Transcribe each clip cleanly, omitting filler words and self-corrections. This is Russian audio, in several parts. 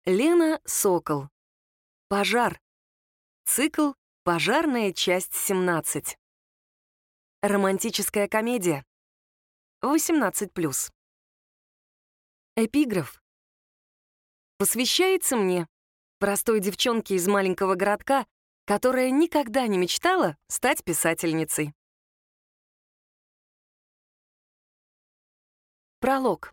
Лена Сокол. Пожар. Цикл «Пожарная. Часть 17». Романтическая комедия. 18+. Эпиграф. Посвящается мне, простой девчонке из маленького городка, которая никогда не мечтала стать писательницей. Пролог.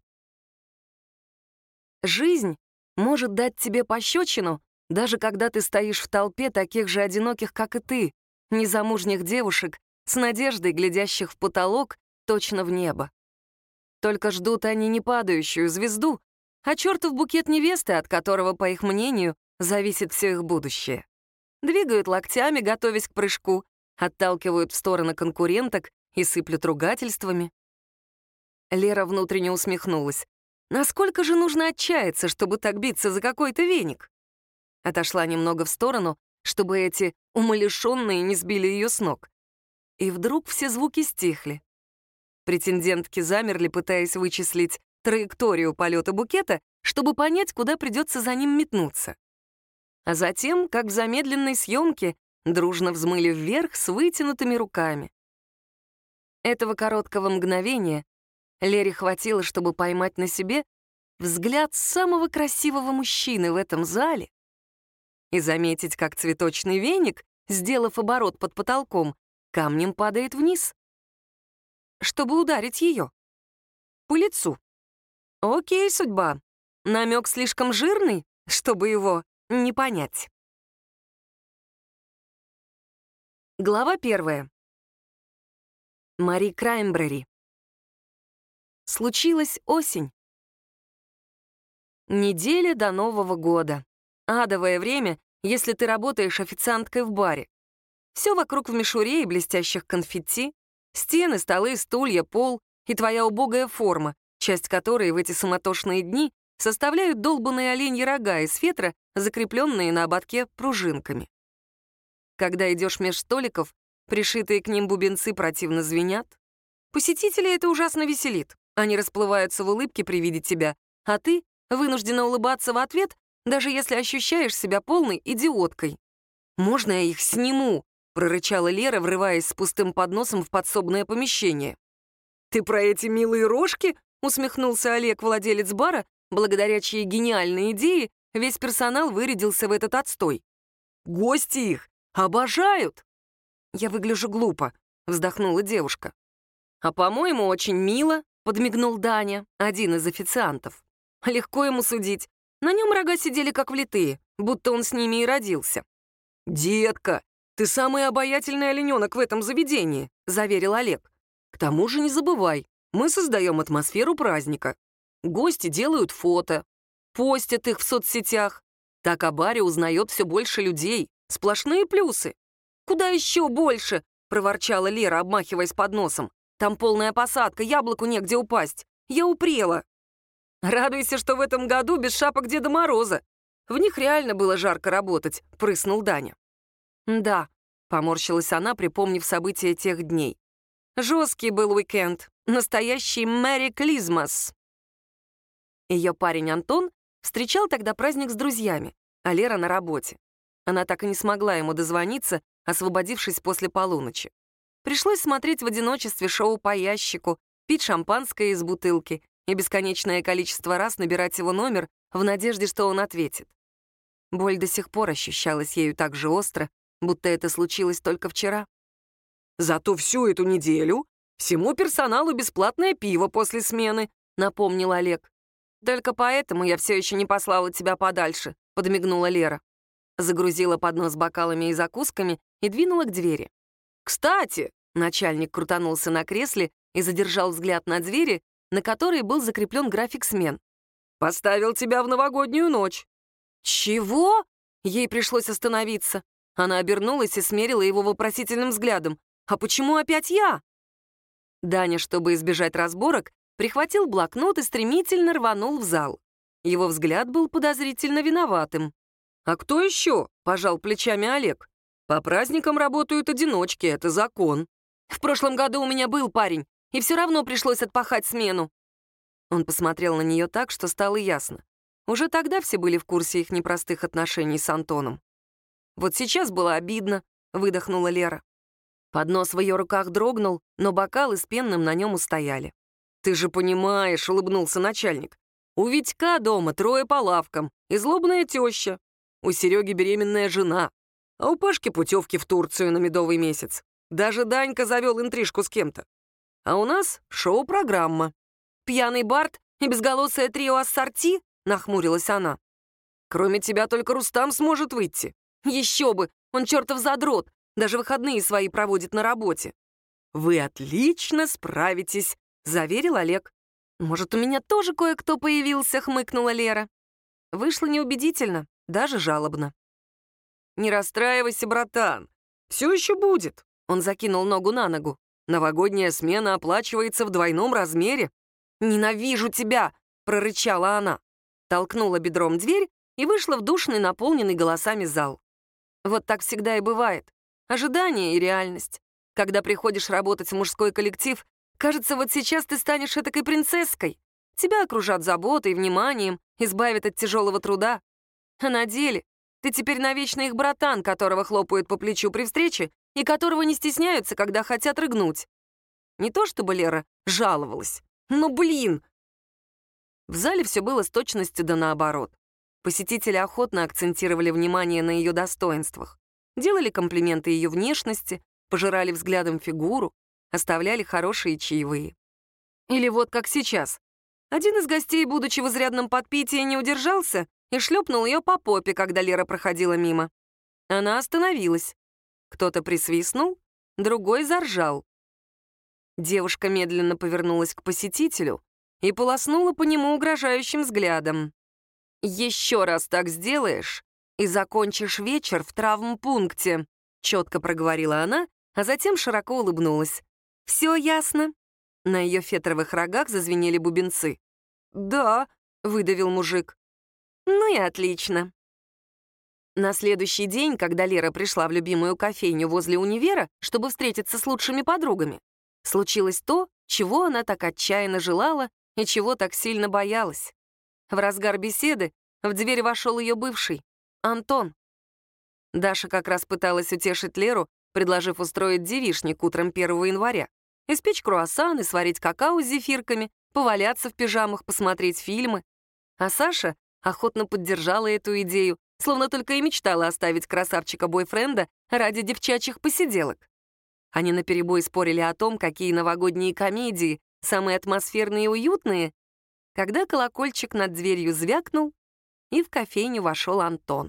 Жизнь может дать тебе пощечину, даже когда ты стоишь в толпе таких же одиноких, как и ты, незамужних девушек, с надеждой, глядящих в потолок, точно в небо. Только ждут они не падающую звезду, а чертов букет невесты, от которого, по их мнению, зависит все их будущее. Двигают локтями, готовясь к прыжку, отталкивают в стороны конкуренток и сыплют ругательствами. Лера внутренне усмехнулась. Насколько же нужно отчаяться, чтобы так биться за какой-то веник? Отошла немного в сторону, чтобы эти умалишенные не сбили ее с ног. И вдруг все звуки стихли. Претендентки замерли, пытаясь вычислить траекторию полета букета, чтобы понять, куда придется за ним метнуться. А затем, как в замедленной съемке, дружно взмыли вверх с вытянутыми руками. Этого короткого мгновения Лере хватило, чтобы поймать на себе взгляд самого красивого мужчины в этом зале и заметить, как цветочный веник, сделав оборот под потолком, камнем падает вниз, чтобы ударить ее по лицу. Окей, судьба. Намек слишком жирный, чтобы его не понять. Глава 1. Мари Краймбрери. Случилась осень. Неделя до Нового года. Адовое время, если ты работаешь официанткой в баре. Все вокруг в мишуре и блестящих конфетти, стены, столы, стулья, пол и твоя убогая форма, часть которой в эти суматошные дни составляют долбаные оленьи рога из фетра, закрепленные на ободке пружинками. Когда идешь меж столиков, пришитые к ним бубенцы противно звенят. Посетителей это ужасно веселит. Они расплываются в улыбке при виде тебя, а ты вынуждена улыбаться в ответ, даже если ощущаешь себя полной идиоткой. «Можно я их сниму?» — прорычала Лера, врываясь с пустым подносом в подсобное помещение. «Ты про эти милые рожки?» — усмехнулся Олег, владелец бара, благодаря чьей гениальной идее весь персонал вырядился в этот отстой. «Гости их обожают!» «Я выгляжу глупо», — вздохнула девушка. «А, по-моему, очень мило», — подмигнул Даня, один из официантов. Легко ему судить. На нем рога сидели как влитые, будто он с ними и родился. «Детка, ты самый обаятельный олененок в этом заведении», — заверил Олег. «К тому же не забывай, мы создаем атмосферу праздника. Гости делают фото, постят их в соцсетях. Так о баре узнает все больше людей. Сплошные плюсы». «Куда еще больше?» — проворчала Лера, обмахиваясь подносом. «Там полная посадка, яблоку негде упасть. Я упрела». «Радуйся, что в этом году без шапок Деда Мороза. В них реально было жарко работать», — прыснул Даня. «Да», — поморщилась она, припомнив события тех дней. «Жесткий был уикенд. Настоящий Мэри Клизмас». Ее парень Антон встречал тогда праздник с друзьями, а Лера на работе. Она так и не смогла ему дозвониться, освободившись после полуночи. Пришлось смотреть в одиночестве шоу по ящику, пить шампанское из бутылки и бесконечное количество раз набирать его номер в надежде, что он ответит. Боль до сих пор ощущалась ею так же остро, будто это случилось только вчера. «Зато всю эту неделю всему персоналу бесплатное пиво после смены», — напомнил Олег. «Только поэтому я все еще не послала тебя подальше», — подмигнула Лера. Загрузила поднос бокалами и закусками и двинула к двери. «Кстати», — начальник крутанулся на кресле и задержал взгляд на двери, на которой был закреплен график смен. «Поставил тебя в новогоднюю ночь». «Чего?» — ей пришлось остановиться. Она обернулась и смерила его вопросительным взглядом. «А почему опять я?» Даня, чтобы избежать разборок, прихватил блокнот и стремительно рванул в зал. Его взгляд был подозрительно виноватым. «А кто еще?» — пожал плечами Олег. «По праздникам работают одиночки, это закон. В прошлом году у меня был парень, и все равно пришлось отпахать смену». Он посмотрел на нее так, что стало ясно. Уже тогда все были в курсе их непростых отношений с Антоном. «Вот сейчас было обидно», — выдохнула Лера. Поднос в ее руках дрогнул, но бокалы с пенным на нем устояли. «Ты же понимаешь», — улыбнулся начальник. «У Витька дома 3 по лавкам и злобная теща. У Сереги беременная жена, а у Пашки путевки в Турцию на медовый месяц. Даже Данька завел интрижку с кем-то. А у нас шоу-программа. Пьяный Барт и безголосое трио ассорти?» — нахмурилась она. «Кроме тебя только Рустам сможет выйти. Еще бы, он чертов задрот, даже выходные свои проводит на работе». «Вы отлично справитесь», — заверил Олег. «Может, у меня тоже кое-кто появился», — хмыкнула Лера. Вышло неубедительно, даже жалобно. «Не расстраивайся, братан, все еще будет», — он закинул ногу на ногу. «Новогодняя смена оплачивается в двойном размере». «Ненавижу тебя!» — прорычала она. Толкнула бедром дверь и вышла в душный, наполненный голосами зал. Вот так всегда и бывает. Ожидание и реальность. Когда приходишь работать в мужской коллектив, кажется, вот сейчас ты станешь этакой принцесской. Тебя окружат заботой и вниманием, избавят от тяжелого труда. А на деле ты теперь навечно их братан, которого хлопают по плечу при встрече и которого не стесняются, когда хотят рыгнуть. Не то чтобы Лера жаловалась, но, блин! В зале все было с точностью да наоборот. Посетители охотно акцентировали внимание на ее достоинствах, делали комплименты ее внешности, пожирали взглядом фигуру, оставляли хорошие чаевые. Или вот как сейчас. Один из гостей, будучи в изрядном подпитии, не удержался и шлепнул ее по попе, когда Лера проходила мимо. Она остановилась. Кто-то присвистнул, другой заржал. Девушка медленно повернулась к посетителю и полоснула по нему угрожающим взглядом. «Еще раз так сделаешь, и закончишь вечер в травмпункте», — четко проговорила она, а затем широко улыбнулась. «Все ясно?» На ее фетровых рогах зазвенели бубенцы. «Да», — выдавил мужик. «Ну и отлично». На следующий день, когда Лера пришла в любимую кофейню возле универа, чтобы встретиться с лучшими подругами, случилось то, чего она так отчаянно желала и чего так сильно боялась. В разгар беседы в дверь вошел ее бывший, Антон. Даша как раз пыталась утешить Леру, предложив устроить девичник утром 1 января, испечь круассаны, сварить какао с зефирками, поваляться в пижамах, посмотреть фильмы. А Саша охотно поддержала эту идею, словно только и мечтала оставить красавчика-бойфренда ради девчачьих посиделок. Они наперебой спорили о том, какие новогодние комедии самые атмосферные и уютные, когда колокольчик над дверью звякнул, и в кофейню вошел Антон.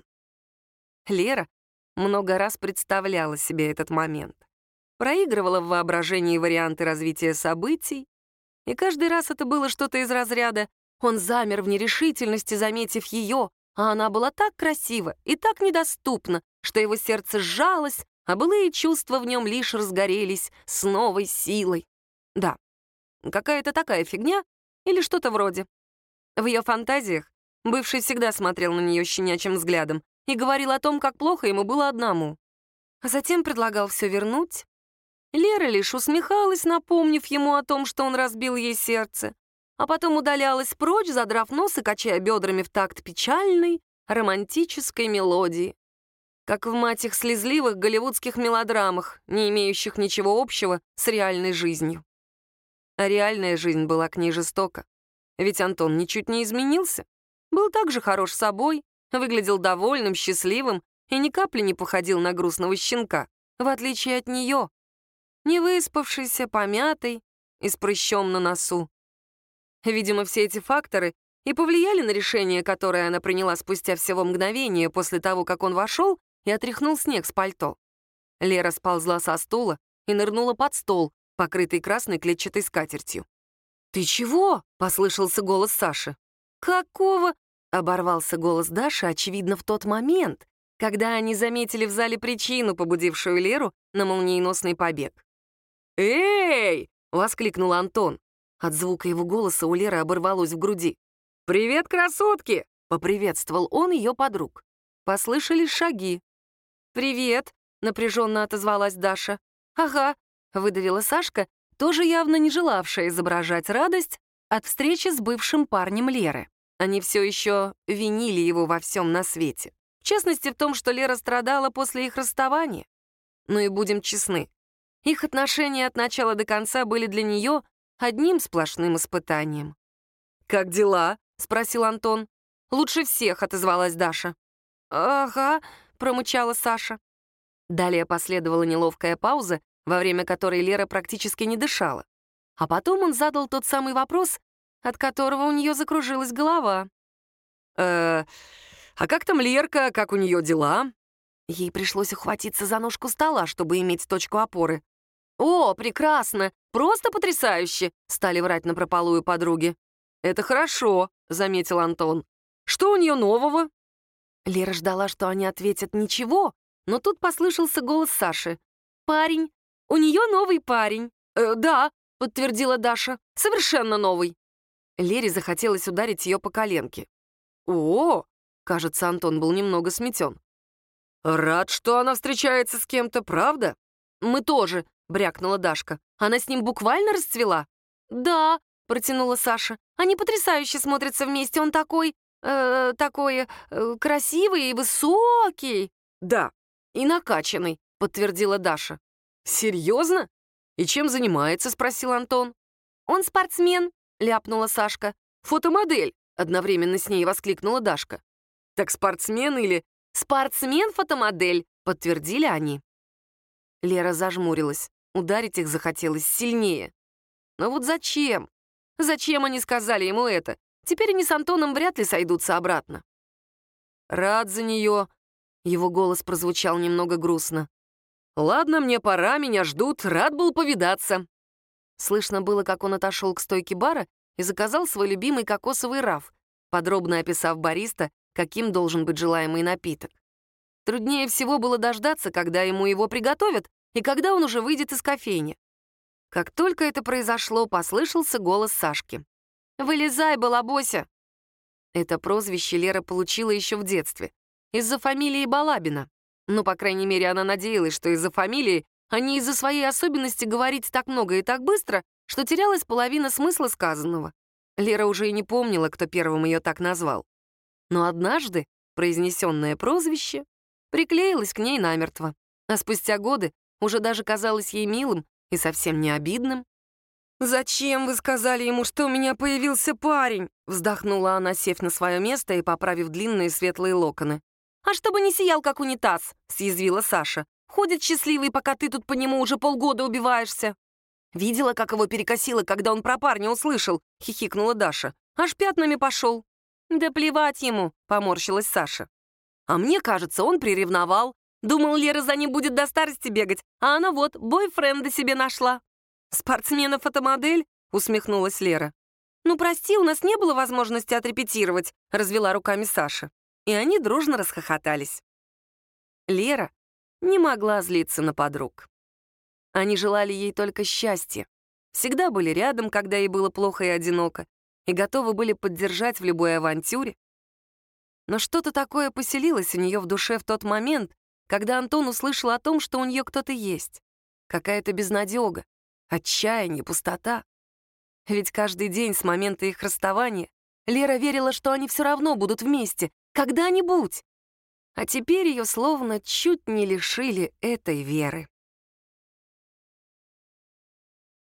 Лера много раз представляла себе этот момент, проигрывала в воображении варианты развития событий, и каждый раз это было что-то из разряда «он замер в нерешительности, заметив ее, а она была так красива и так недоступна, что его сердце сжалось, а былые чувства в нем лишь разгорелись с новой силой». Да, какая-то такая фигня или что-то вроде. В ее фантазиях бывший всегда смотрел на нее щенячьим взглядом и говорил о том, как плохо ему было одному. А затем предлагал все вернуть. Лера лишь усмехалась, напомнив ему о том, что он разбил ей сердце, а потом удалялась прочь, задрав нос и качая бедрами в такт печальной, романтической мелодии. Как в мать их слезливых голливудских мелодрамах, не имеющих ничего общего с реальной жизнью. А реальная жизнь была к ней жестока. Ведь Антон ничуть не изменился. Был также хорош собой, выглядел довольным, счастливым и ни капли не походил на грустного щенка, в отличие от нее. Невыспавшийся, помятый и с прыщом на носу. Видимо, все эти факторы и повлияли на решение, которое она приняла спустя всего мгновение после того, как он вошел и отряхнул снег с пальто. Лера сползла со стула и нырнула под стол, покрытый красной клетчатой скатертью. «Ты чего?» — послышался голос Саши. «Какого?» — оборвался голос Даши, очевидно, в тот момент, когда они заметили в зале причину, побудившую Леру на молниеносный побег. «Эй!» — воскликнул Антон. От звука его голоса у Леры оборвалось в груди. «Привет, красотки!» — поприветствовал он ее подруг. Послышались шаги. «Привет!» — напряженно отозвалась Даша. «Ага», — выдавила Сашка, тоже явно не желавшая изображать радость от встречи с бывшим парнем Леры. Они все еще винили его во всем на свете. В частности, в том, что Лера страдала после их расставания. Ну и будем честны, их отношения от начала до конца были для нее одним сплошным испытанием. «Как дела?» — спросил Антон. «Лучше всех», — отозвалась Даша. «Ага», — промычала Саша. Далее последовала неловкая пауза, во время которой Лера практически не дышала. А потом он задал тот самый вопрос, от которого у нее закружилась голова. А как там Лерка, как у нее дела?» Ей пришлось ухватиться за ножку стола, чтобы иметь точку опоры. «О, прекрасно! Просто потрясающе!» — стали врать напропалую подруги. «Это хорошо», — заметил Антон. «Что у нее нового?» Лера ждала, что они ответят «ничего», но тут послышался голос Саши. «Парень. У нее новый парень». «Да», — подтвердила Даша, — «совершенно новый». Лере захотелось ударить ее по коленке. «О!» — кажется, Антон был немного сметен. «Рад, что она встречается с кем-то, правда?» «Мы тоже», — брякнула Дашка. «Она с ним буквально расцвела?» «Да», — протянула Саша. «Они потрясающе смотрятся вместе. Он такой... красивый и высокий». «Да, и накачанный», — подтвердила Даша. «Серьезно? И чем занимается?» — спросил Антон. «Он спортсмен», — ляпнула Сашка. «Фотомодель», — одновременно с ней воскликнула Дашка. «Так спортсмен или...» «Спортсмен-фотомодель», — подтвердили они. Лера зажмурилась. Ударить их захотелось сильнее. Но вот зачем? Зачем они сказали ему это? Теперь они с Антоном вряд ли сойдутся обратно. «Рад за нее», — его голос прозвучал немного грустно. «Ладно, мне пора, меня ждут, рад был повидаться». Слышно было, как он отошел к стойке бара и заказал свой любимый кокосовый раф, подробно описав бариста, каким должен быть желаемый напиток. Труднее всего было дождаться, когда ему его приготовят, и когда он уже выйдет из кофейни. Как только это произошло, послышался голос Сашки. «Вылезай, балабося!» Это прозвище Лера получила еще в детстве, из-за фамилии Балабина. Ну, по крайней мере, она надеялась, что из-за фамилии, а не из-за своей особенности говорить так много и так быстро, что терялась половина смысла сказанного. Лера уже и не помнила, кто первым ее так назвал. Но однажды произнесенное прозвище приклеилось к ней намертво, а спустя годы уже даже казалось ей милым и совсем не обидным. «Зачем вы сказали ему, что у меня появился парень?» вздохнула она, сев на свое место и поправив длинные светлые локоны. «А чтобы не сиял, как унитаз», — съязвила Саша. «Ходит счастливый, пока ты тут по нему уже полгода убиваешься». «Видела, как его перекосило, когда он про парня услышал?» — хихикнула Даша. «Аж пятнами пошел». «Да плевать ему», — поморщилась Саша. «А мне кажется, он приревновал. Думал, Лера за ним будет до старости бегать, а она вот бойфренда себе нашла». «Спортсмена-фотомодель?» — усмехнулась Лера. «Ну, прости, у нас не было возможности отрепетировать», — развела руками Саша. И они дружно расхохотались. Лера не могла злиться на подруг. Они желали ей только счастья, всегда были рядом, когда ей было плохо и одиноко, и готовы были поддержать в любой авантюре. Но что-то такое поселилось у нее в душе в тот момент, когда Антон услышал о том, что у нее кто-то есть. Какая-то безнадега, отчаяние, пустота. Ведь каждый день с момента их расставания Лера верила, что они все равно будут вместе, когда-нибудь. А теперь ее словно чуть не лишили этой веры.